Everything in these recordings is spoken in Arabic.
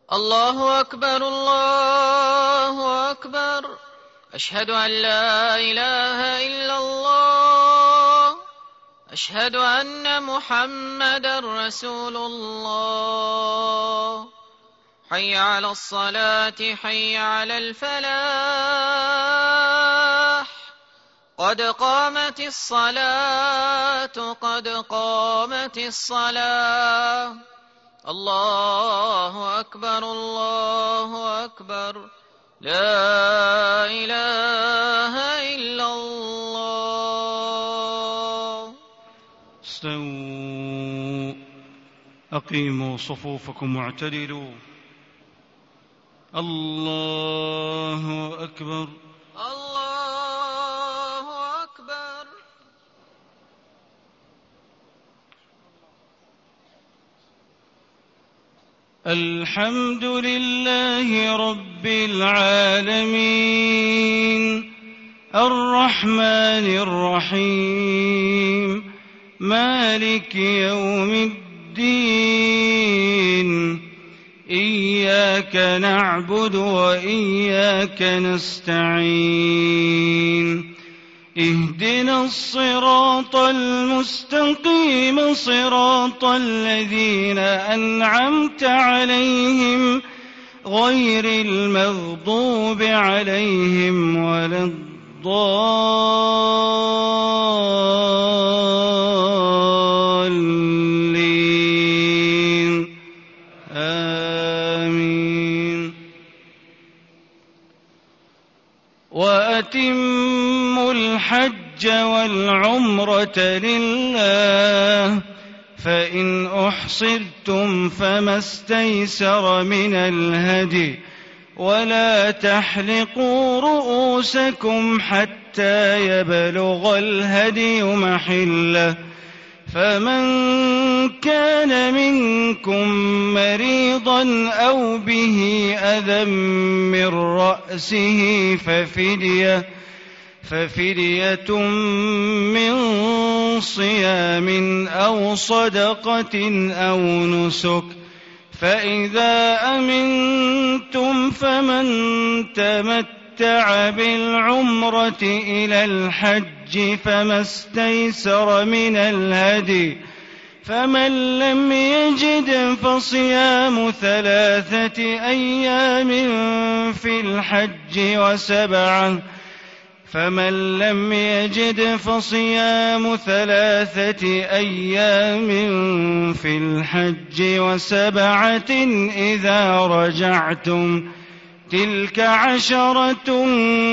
الله أكبر الله أكبر. أشهد أن لا إله إلا الله. أشهد أن محمدا رسول الله. حي على الصلاة حي على الفلاح. قد قامت الصلاة قد قامت الصلاة. الله أكبر الله أكبر. لا إله إلا الله. استووا، أقيموا صفوفكم واعتدلوا. الله أكبر الله أكبر. الحمد لله رب العالمين، الرحمن الرحيم، مالك يوم الدين. إياك نعبد وإياك نستعين. اهدنا الصراط المستقيم، صراط الذين أنعمت عليهم غير المغضوب عليهم ولا الضالين. آمين. وأتموا الحج والعمرة لله، فإن أحصرتم فما استيسر من الهدي، ولا تحلقوا رؤوسكم حتى يبلغ الهدي محله. فمن كان منكم مريضا أو به أذى من رأسه ففدية من صيام أو صدقة أو نسك. فإذا أمنتم فمن تمتع بالعمرة إلى الحج فما استيسر من الهدي، فمن لم يجد فصيام 3 أيام في الحج فمن لم يجد فصيام 3 أيام في الحج و7 إذا رجعتم، تلك 10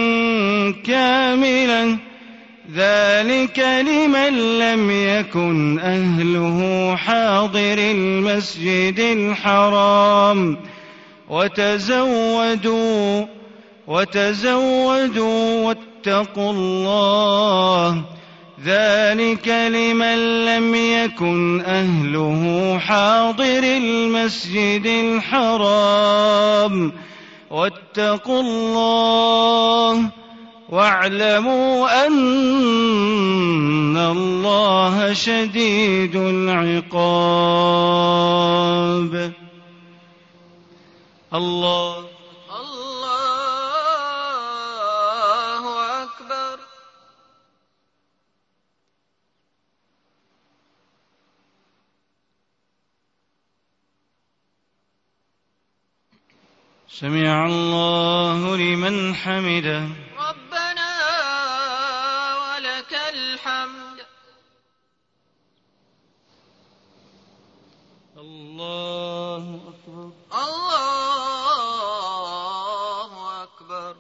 كاملة، ذلك لمن لم يكن أهله حاضر المسجد الحرام. وتزودوا واتقوا الله، ذلك لمن لم يكن أهله حاضر المسجد الحرام. واتقوا الله واعلموا أن الله شديد العقاب. الله أكبر. سمع الله لمن حمده. ربنا ولك الحمد. الله أكبر الله أكبر.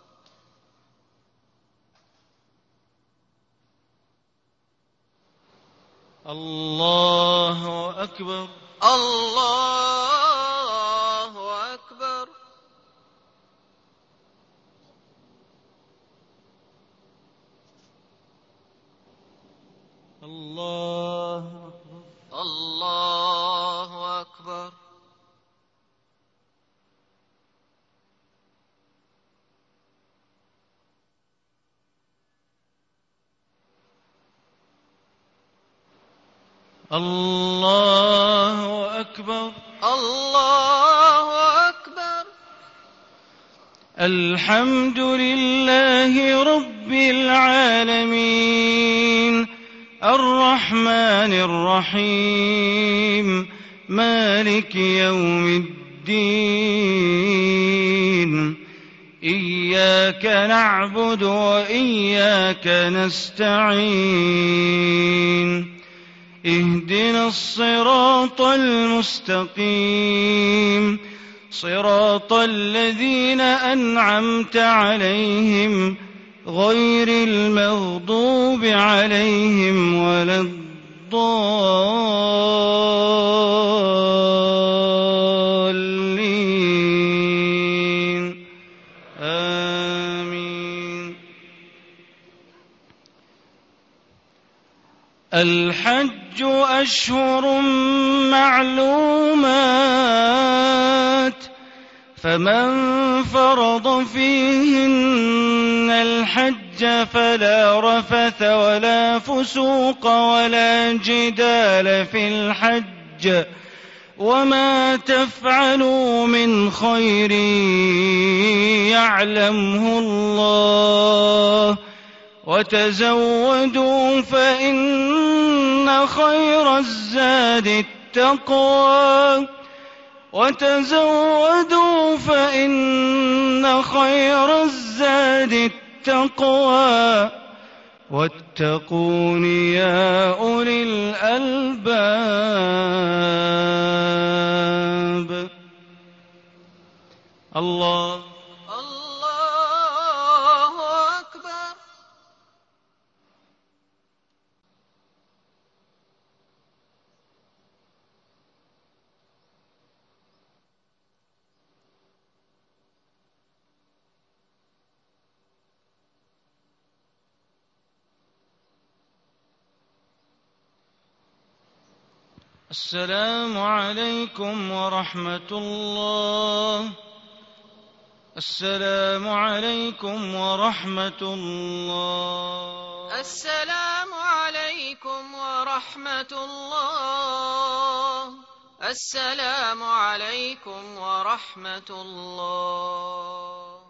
الله أكبر الله أكبر. الله أكبر الله أكبر. الله أكبر الله الحمد لله رب العالمين الرحمن الرحيم مالك يوم الدين إياك نعبد وإياك نستعين اهدنا الصراط المستقيم صراط الذين أنعمت عليهم غير المغضوب عليهم ولا الضالين آمين. الحج أشهر معلومات فمن فرض فيهن الحج فلا رفث ولا فسوق ولا جدال في الحج وما تفعلوا من خير يعلمه الله وتزودوا فإن خير الزاد التقوى واتقون يا أولي الألباب. الله أكبر. السلام عليكم ورحمة الله. السلام عليكم ورحمة الله. السلام عليكم ورحمة الله. السلام عليكم ورحمة الله.